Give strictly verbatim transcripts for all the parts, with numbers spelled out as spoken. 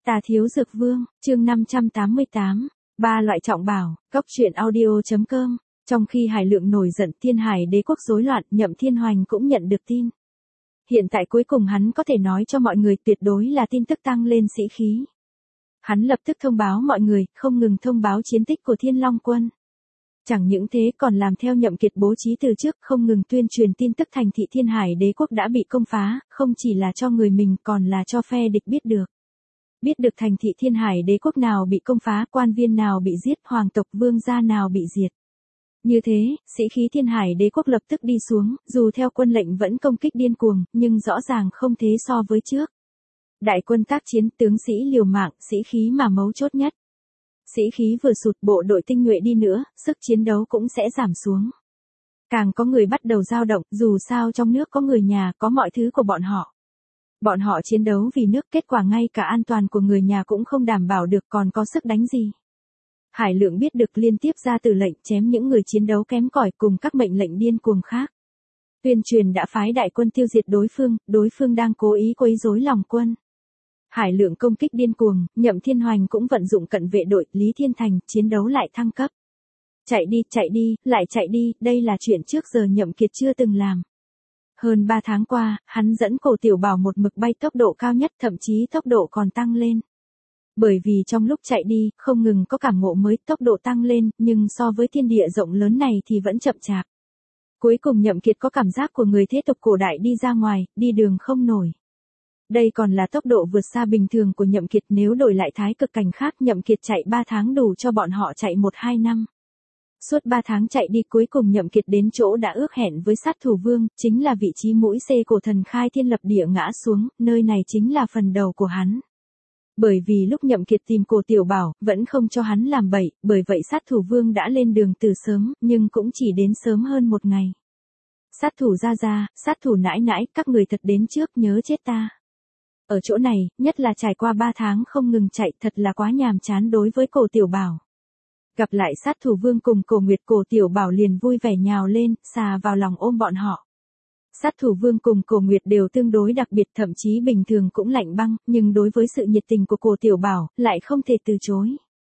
Tà Thiếu Dược Vương, chương năm trăm tám mươi tám, ba loại trọng bảo, góc truyện audio.com. Trong khi Hải Lượng nổi giận, Thiên Hải Đế quốc rối loạn, Nhậm Thiên Hoành cũng nhận được tin. Hiện tại cuối cùng hắn có thể nói cho mọi người tuyệt đối là tin tức tăng lên sĩ khí. Hắn lập tức thông báo mọi người, không ngừng thông báo chiến tích của Thiên Long quân. Chẳng những thế còn làm theo Nhậm Kiệt bố trí từ trước, không ngừng tuyên truyền tin tức thành thị Thiên Hải Đế quốc đã bị công phá, không chỉ là cho người mình còn là cho phe địch biết được. Biết được thành thị Thiên Hải Đế quốc nào bị công phá, quan viên nào bị giết, hoàng tộc vương gia nào bị diệt. Như thế, sĩ khí Thiên Hải Đế quốc lập tức đi xuống, dù theo quân lệnh vẫn công kích điên cuồng, nhưng rõ ràng không thế so với trước. Đại quân tác chiến, tướng sĩ liều mạng, sĩ khí mà mấu chốt nhất. Sĩ khí vừa sụt, bộ đội tinh nhuệ đi nữa, sức chiến đấu cũng sẽ giảm xuống. Càng có người bắt đầu dao động, dù sao trong nước có người nhà, có mọi thứ của bọn họ. Bọn họ chiến đấu vì nước, kết quả ngay cả an toàn của người nhà cũng không đảm bảo được, còn có sức đánh gì. Hải Lượng biết được liên tiếp ra từ lệnh chém những người chiến đấu kém cỏi cùng các mệnh lệnh điên cuồng khác. Tuyên truyền đã phái đại quân tiêu diệt đối phương, đối phương đang cố ý quấy rối lòng quân. Hải Lượng công kích điên cuồng, Nhậm Thiên Hoành cũng vận dụng cận vệ đội, Lý Thiên Thành, chiến đấu lại thăng cấp. Chạy đi, chạy đi, lại chạy đi, đây là chuyện trước giờ Nhậm Kiệt chưa từng làm. Hơn ba tháng qua, hắn dẫn Cổ Tiểu Bảo một mực bay tốc độ cao nhất, thậm chí tốc độ còn tăng lên. Bởi vì trong lúc chạy đi, không ngừng có cảm ngộ mới, tốc độ tăng lên, nhưng so với thiên địa rộng lớn này thì vẫn chậm chạp. Cuối cùng Nhậm Kiệt có cảm giác của người thế tục cổ đại đi ra ngoài, đi đường không nổi. Đây còn là tốc độ vượt xa bình thường của Nhậm Kiệt, nếu đổi lại thái cực cảnh khác Nhậm Kiệt chạy ba tháng đủ cho bọn họ chạy một hai năm. Suốt ba tháng chạy đi cuối cùng Nhậm Kiệt đến chỗ đã ước hẹn với sát thủ vương, chính là vị trí mũi xê cổ thần khai thiên lập địa ngã xuống, nơi này chính là phần đầu của hắn. Bởi vì lúc Nhậm Kiệt tìm Cổ Tiểu Bảo, vẫn không cho hắn làm bậy, bởi vậy sát thủ vương đã lên đường từ sớm, nhưng cũng chỉ đến sớm hơn một ngày. Sát thủ gia gia, sát thủ nãi nãi, các người thật đến trước, nhớ chết ta. Ở chỗ này, nhất là trải qua ba tháng không ngừng chạy, thật là quá nhàm chán đối với Cổ Tiểu Bảo. Gặp lại sát thủ vương cùng Cổ Nguyệt, Cổ Tiểu Bảo liền vui vẻ nhào lên, xà vào lòng ôm bọn họ. Sát thủ vương cùng Cổ Nguyệt đều tương đối đặc biệt, thậm chí bình thường cũng lạnh băng, nhưng đối với sự nhiệt tình của Cổ Tiểu Bảo, lại không thể từ chối.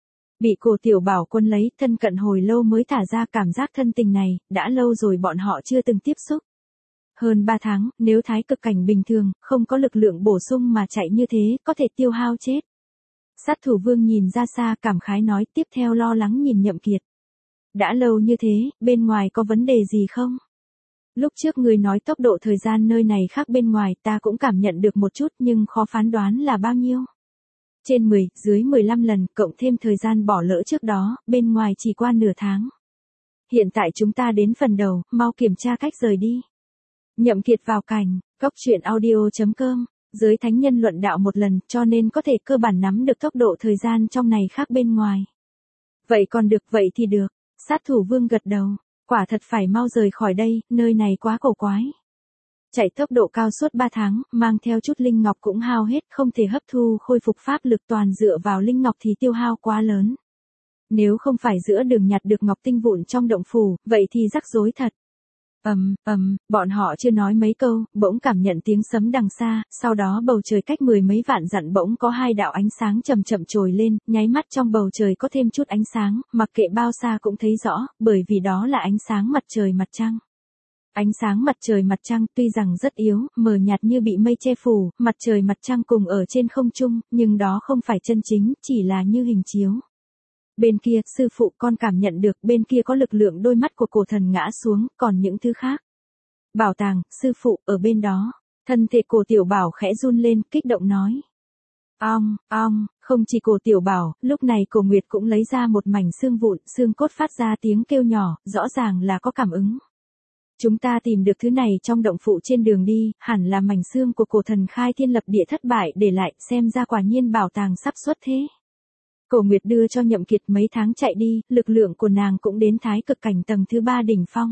Bị Cổ Tiểu Bảo quân lấy, thân cận hồi lâu mới thả ra cảm giác thân tình này, đã lâu rồi bọn họ chưa từng tiếp xúc. Hơn ba tháng, nếu thái cực cảnh bình thường, không có lực lượng bổ sung mà chạy như thế, có thể tiêu hao chết. Sát thủ vương nhìn ra xa, cảm khái nói, tiếp theo lo lắng nhìn Nhậm Kiệt. Đã lâu như thế, bên ngoài có vấn đề gì không? Lúc trước người nói tốc độ thời gian nơi này khác bên ngoài, ta cũng cảm nhận được một chút nhưng khó phán đoán là bao nhiêu. Trên mười, dưới mười lăm lần, cộng thêm thời gian bỏ lỡ trước đó, bên ngoài chỉ qua nửa tháng. Hiện tại chúng ta đến phần đầu, mau kiểm tra cách rời đi. Nhậm Kiệt vào cảnh, góc truyện audio.com, giới thánh nhân luận đạo một lần, cho nên có thể cơ bản nắm được tốc độ thời gian trong này khác bên ngoài. Vậy còn được, vậy thì được. Sát thủ vương gật đầu, quả thật phải mau rời khỏi đây, nơi này quá cổ quái. Chạy tốc độ cao suốt ba tháng, mang theo chút linh ngọc cũng hao hết, không thể hấp thu khôi phục pháp lực, toàn dựa vào linh ngọc thì tiêu hao quá lớn. Nếu không phải giữa đường nhặt được ngọc tinh vụn trong động phủ, vậy thì rắc rối thật. Ầm, ầm, bọn họ chưa nói mấy câu, bỗng cảm nhận tiếng sấm đằng xa, sau đó bầu trời cách mười mấy vạn dặn bỗng có hai đạo ánh sáng chậm chậm trồi lên, nháy mắt trong bầu trời có thêm chút ánh sáng, mặc kệ bao xa cũng thấy rõ, bởi vì đó là ánh sáng mặt trời mặt trăng. Ánh sáng mặt trời mặt trăng tuy rằng rất yếu, mờ nhạt như bị mây che phủ, mặt trời mặt trăng cùng ở trên không trung, nhưng đó không phải chân chính, chỉ là như hình chiếu. Bên kia, sư phụ, con cảm nhận được, bên kia có lực lượng, đôi mắt của cổ thần ngã xuống, còn những thứ khác. Bảo tàng, sư phụ, ở bên đó. Thân thể Cổ Tiểu Bảo khẽ run lên, kích động nói. Ong, ong, không chỉ Cổ Tiểu Bảo, lúc này Cổ Nguyệt cũng lấy ra một mảnh xương vụn, xương cốt phát ra tiếng kêu nhỏ, rõ ràng là có cảm ứng. Chúng ta tìm được thứ này trong động phủ trên đường đi, hẳn là mảnh xương của cổ thần khai thiên lập địa thất bại để lại, xem ra quả nhiên bảo tàng sắp xuất thế. Cổ Nguyệt đưa cho Nhậm Kiệt mấy tháng chạy đi, lực lượng của nàng cũng đến thái cực cảnh tầng thứ ba đỉnh phong.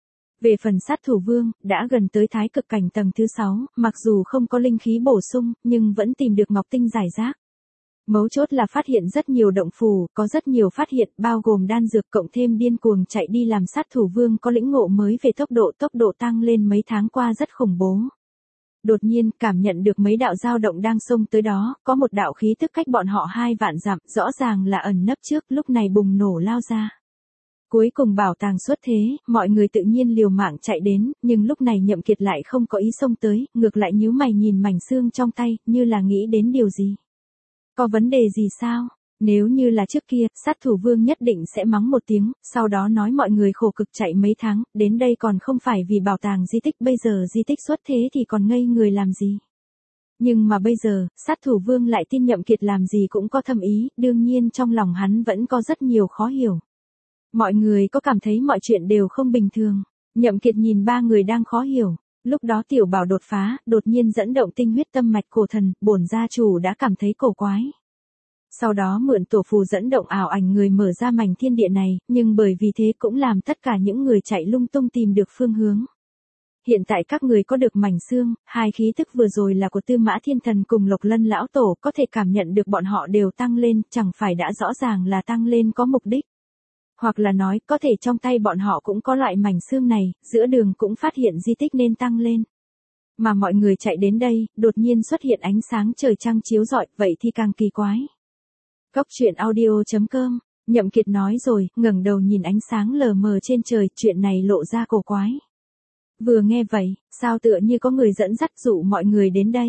Về phần sát thủ vương, đã gần tới thái cực cảnh tầng thứ sáu, mặc dù không có linh khí bổ sung, nhưng vẫn tìm được ngọc tinh giải rác. Mấu chốt là phát hiện rất nhiều động phủ, có rất nhiều phát hiện, bao gồm đan dược cộng thêm điên cuồng chạy đi làm sát thủ vương có lĩnh ngộ mới về tốc độ, tốc độ tăng lên mấy tháng qua rất khủng bố. Đột nhiên, cảm nhận được mấy đạo dao động đang xông tới đó, có một đạo khí tức cách bọn họ hai vạn dặm, rõ ràng là ẩn nấp trước, lúc này bùng nổ lao ra. Cuối cùng bảo tàng xuất thế, mọi người tự nhiên liều mạng chạy đến, nhưng lúc này Nhậm Kiệt lại không có ý xông tới, ngược lại nhíu mày nhìn mảnh xương trong tay, như là nghĩ đến điều gì. Có vấn đề gì sao? Nếu như là trước kia, sát thủ vương nhất định sẽ mắng một tiếng, sau đó nói mọi người khổ cực chạy mấy tháng, đến đây còn không phải vì bảo tàng di tích, bây giờ di tích xuất thế thì còn ngây người làm gì. Nhưng mà bây giờ, sát thủ vương lại tin Nhậm Kiệt làm gì cũng có thâm ý, đương nhiên trong lòng hắn vẫn có rất nhiều khó hiểu. Mọi người có cảm thấy mọi chuyện đều không bình thường. Nhậm Kiệt nhìn ba người đang khó hiểu. Lúc đó Tiểu Bảo đột phá, đột nhiên dẫn động tinh huyết tâm mạch cổ thần, bổn gia chủ đã cảm thấy cổ quái. Sau đó mượn tổ phù dẫn động ảo ảnh người mở ra mảnh thiên địa này, nhưng bởi vì thế cũng làm tất cả những người chạy lung tung tìm được phương hướng. Hiện tại các người có được mảnh xương, hai khí tức vừa rồi là của Tư Mã Thiên Thần cùng Lộc Lân lão tổ, có thể cảm nhận được bọn họ đều tăng lên, chẳng phải đã rõ ràng là tăng lên có mục đích. Hoặc là nói, có thể trong tay bọn họ cũng có loại mảnh xương này, giữa đường cũng phát hiện di tích nên tăng lên. Mà mọi người chạy đến đây, đột nhiên xuất hiện ánh sáng trời trăng chiếu rọi, vậy thì càng kỳ quái. Cốc truyện audio chấm com, Nhậm Kiệt nói rồi, ngẩng đầu nhìn ánh sáng lờ mờ trên trời, chuyện này lộ ra cổ quái. Vừa nghe vậy, sao tựa như có người dẫn dắt dụ mọi người đến đây.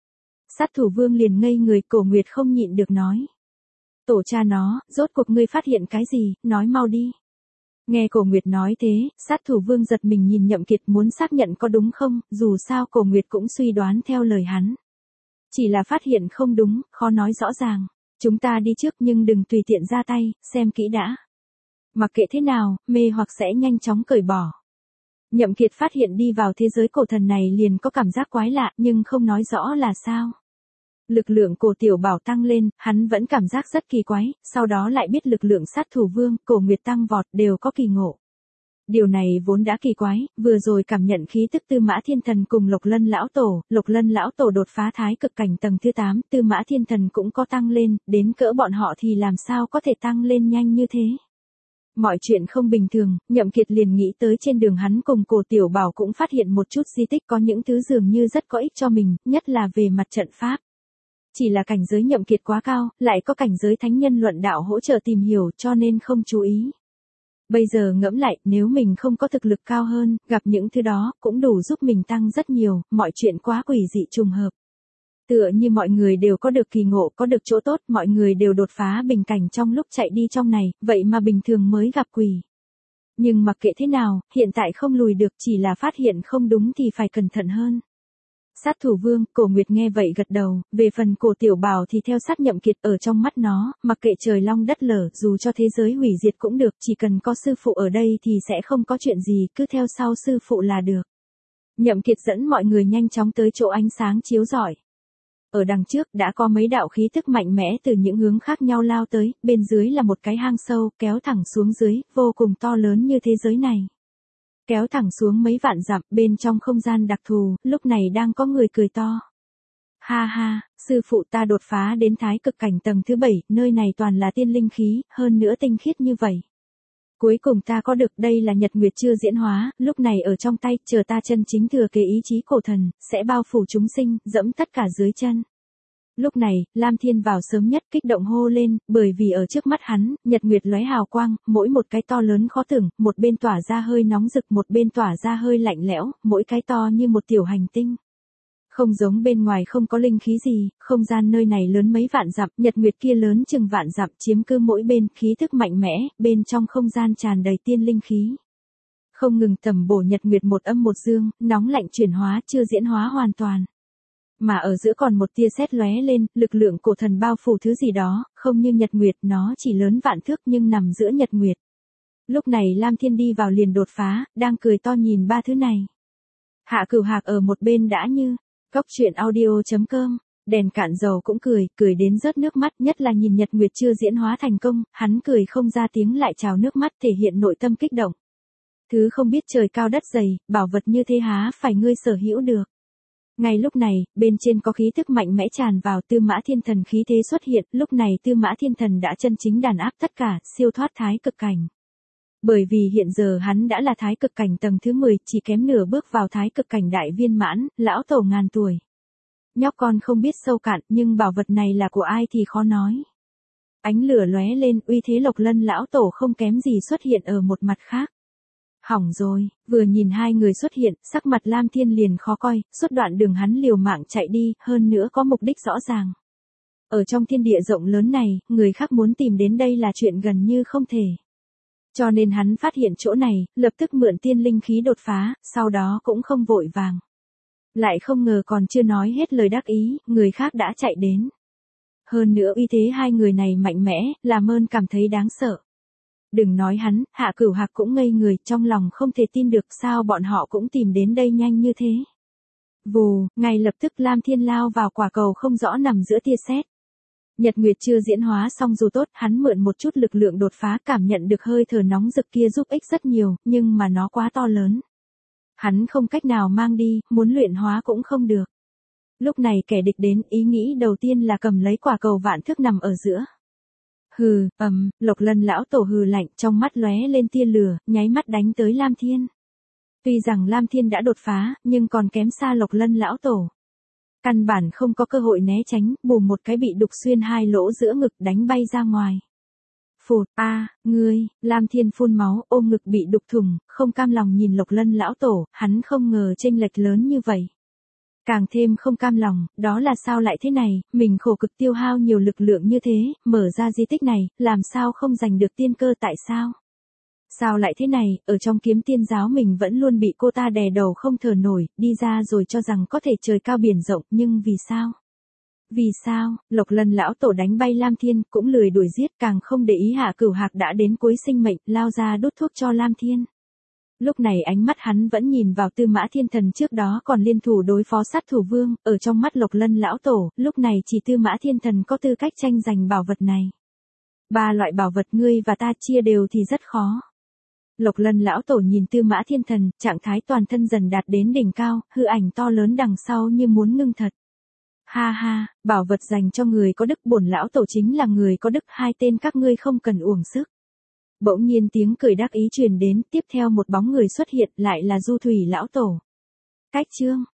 Sát thủ vương liền ngây người, Cổ Nguyệt không nhịn được nói. Tổ cha nó, rốt cuộc ngươi phát hiện cái gì, nói mau đi. Nghe Cổ Nguyệt nói thế, sát thủ vương giật mình nhìn Nhậm Kiệt muốn xác nhận có đúng không, dù sao Cổ Nguyệt cũng suy đoán theo lời hắn. Chỉ là phát hiện không đúng, khó nói rõ ràng. Chúng ta đi trước nhưng đừng tùy tiện ra tay, xem kỹ đã. Mặc kệ thế nào, mê hoặc sẽ nhanh chóng cởi bỏ. Nhậm Kiệt phát hiện đi vào thế giới cổ thần này liền có cảm giác quái lạ nhưng không nói rõ là sao. Lực lượng của Tiểu Bảo tăng lên, hắn vẫn cảm giác rất kỳ quái, sau đó lại biết lực lượng sát thủ vương, Cổ Nguyệt tăng vọt đều có kỳ ngộ. Điều này vốn đã kỳ quái, vừa rồi cảm nhận khí tức Tư Mã Thiên Thần cùng Lộc Lân lão tổ, Lộc Lân lão tổ đột phá thái cực cảnh tầng thứ tám, Tư Mã Thiên Thần cũng có tăng lên, đến cỡ bọn họ thì làm sao có thể tăng lên nhanh như thế. Mọi chuyện không bình thường, Nhậm Kiệt liền nghĩ tới trên đường hắn cùng Cổ Tiểu Bảo cũng phát hiện một chút di tích có những thứ dường như rất có ích cho mình, nhất là về mặt trận pháp. Chỉ là cảnh giới Nhậm Kiệt quá cao, lại có cảnh giới thánh nhân luận đạo hỗ trợ tìm hiểu cho nên không chú ý. Bây giờ ngẫm lại, nếu mình không có thực lực cao hơn, gặp những thứ đó, cũng đủ giúp mình tăng rất nhiều, mọi chuyện quá quỷ dị trùng hợp. Tựa như mọi người đều có được kỳ ngộ, có được chỗ tốt, mọi người đều đột phá bình cảnh trong lúc chạy đi trong này, vậy mà bình thường mới gặp quỷ. Nhưng mặc kệ thế nào, hiện tại không lùi được, chỉ là phát hiện không đúng thì phải cẩn thận hơn. Sát thủ vương, Cổ Nguyệt nghe vậy gật đầu, về phần Cổ Tiểu Bảo thì theo sát Nhậm Kiệt ở trong mắt nó, mặc kệ trời long đất lở, dù cho thế giới hủy diệt cũng được, chỉ cần có sư phụ ở đây thì sẽ không có chuyện gì, cứ theo sau sư phụ là được. Nhậm Kiệt dẫn mọi người nhanh chóng tới chỗ ánh sáng chiếu rọi. Ở đằng trước đã có mấy đạo khí tức mạnh mẽ từ những hướng khác nhau lao tới, bên dưới là một cái hang sâu, kéo thẳng xuống dưới, vô cùng to lớn như thế giới này. Kéo thẳng xuống mấy vạn dặm, bên trong không gian đặc thù, lúc này đang có người cười to. Ha ha, sư phụ ta đột phá đến thái cực cảnh tầng thứ bảy, nơi này toàn là tiên linh khí, hơn nữa tinh khiết như vậy. Cuối cùng ta có được, đây là nhật nguyệt chưa diễn hóa, lúc này ở trong tay, chờ ta chân chính thừa kế ý chí cổ thần, sẽ bao phủ chúng sinh, dẫm tất cả dưới chân. Lúc này, Lam Thiên vào sớm nhất kích động hô lên, bởi vì ở trước mắt hắn, nhật nguyệt lóe hào quang, mỗi một cái to lớn khó tưởng, một bên tỏa ra hơi nóng rực, một bên tỏa ra hơi lạnh lẽo, mỗi cái to như một tiểu hành tinh. Không giống bên ngoài không có linh khí gì, không gian nơi này lớn mấy vạn dặm, nhật nguyệt kia lớn chừng vạn dặm, chiếm cứ mỗi bên, khí thức mạnh mẽ, bên trong không gian tràn đầy tiên linh khí. Không ngừng tầm bổ nhật nguyệt một âm một dương, nóng lạnh chuyển hóa, chưa diễn hóa hoàn toàn. Mà ở giữa còn một tia sét lóe lên, lực lượng cổ thần bao phủ thứ gì đó, không như nhật nguyệt, nó chỉ lớn vạn thước nhưng nằm giữa nhật nguyệt. Lúc này Lam Thiên đi vào liền đột phá, đang cười to nhìn ba thứ này. Hạ Cửu Hạc ở một bên đã như, cốc truyện audio chấm com, đèn cạn dầu cũng cười, cười đến rớt nước mắt, nhất là nhìn nhật nguyệt chưa diễn hóa thành công, hắn cười không ra tiếng lại trào nước mắt thể hiện nội tâm kích động. Thứ không biết trời cao đất dày, bảo vật như thế há phải ngươi sở hữu được. Ngay lúc này, bên trên có khí thức mạnh mẽ tràn vào, Tư Mã Thiên Thần khí thế xuất hiện, lúc này Tư Mã Thiên Thần đã chân chính đàn áp tất cả, siêu thoát thái cực cảnh. Bởi vì hiện giờ hắn đã là thái cực cảnh tầng thứ mười, chỉ kém nửa bước vào thái cực cảnh đại viên mãn, lão tổ ngàn tuổi. Nhóc con không biết sâu cạn, nhưng bảo vật này là của ai thì khó nói. Ánh lửa lóe lên, uy thế Lộc Lân lão tổ không kém gì xuất hiện ở một mặt khác. Hỏng rồi, vừa nhìn hai người xuất hiện, sắc mặt Lam Thiên liền khó coi, suốt đoạn đường hắn liều mạng chạy đi, hơn nữa có mục đích rõ ràng. Ở trong thiên địa rộng lớn này, người khác muốn tìm đến đây là chuyện gần như không thể. Cho nên hắn phát hiện chỗ này, lập tức mượn tiên linh khí đột phá, sau đó cũng không vội vàng. Lại không ngờ còn chưa nói hết lời đắc ý, người khác đã chạy đến. Hơn nữa uy thế hai người này mạnh mẽ, làm ơn cảm thấy đáng sợ. Đừng nói hắn, Hạ Cửu Hạc cũng ngây người, trong lòng không thể tin được sao bọn họ cũng tìm đến đây nhanh như thế. Vù, ngay lập tức Lam Thiên lao vào quả cầu không rõ nằm giữa tia sét. Nhật Nguyệt chưa diễn hóa xong dù tốt, hắn mượn một chút lực lượng đột phá cảm nhận được hơi thở nóng rực kia giúp ích rất nhiều, nhưng mà nó quá to lớn. Hắn không cách nào mang đi, muốn luyện hóa cũng không được. Lúc này kẻ địch đến, ý nghĩ đầu tiên là cầm lấy quả cầu vạn thước nằm ở giữa. Hừ, ầm, um, Lộc Lân lão tổ hừ lạnh, trong mắt lóe lên tia lửa, nháy mắt đánh tới Lam Thiên. Tuy rằng Lam Thiên đã đột phá, nhưng còn kém xa Lộc Lân lão tổ. Căn bản không có cơ hội né tránh, bùm một cái bị đục xuyên hai lỗ giữa ngực đánh bay ra ngoài. Phụt, a, à, ngươi, Lam Thiên phun máu, ôm ngực bị đục thủng, không cam lòng nhìn Lộc Lân lão tổ, hắn không ngờ chênh lệch lớn như vậy. Càng thêm không cam lòng, đó là sao lại thế này, mình khổ cực tiêu hao nhiều lực lượng như thế, mở ra di tích này, làm sao không giành được tiên cơ tại sao? Sao lại thế này, ở trong kiếm tiên giáo mình vẫn luôn bị cô ta đè đầu không thở nổi, đi ra rồi cho rằng có thể trời cao biển rộng, nhưng vì sao? Vì sao, Lộc Lân lão tổ đánh bay Lam Thiên, cũng lười đuổi giết, càng không để ý Hạ Cửu Hạc đã đến cuối sinh mệnh, lao ra đút thuốc cho Lam Thiên. Lúc này ánh mắt hắn vẫn nhìn vào Tư Mã Thiên Thần trước đó còn liên thủ đối phó sát thủ vương, ở trong mắt Lộc Lân lão tổ, lúc này chỉ Tư Mã Thiên Thần có tư cách tranh giành bảo vật này. Ba loại bảo vật ngươi và ta chia đều thì rất khó. Lộc Lân lão tổ nhìn Tư Mã Thiên Thần, trạng thái toàn thân dần đạt đến đỉnh cao, hư ảnh to lớn đằng sau như muốn ngưng thật. Ha ha, bảo vật dành cho người có đức, bổn lão tổ chính là người có đức, hai tên các ngươi không cần uổng sức. Bỗng nhiên tiếng cười đắc ý truyền đến, tiếp theo một bóng người xuất hiện, lại là Du Thủy lão tổ. Cách chương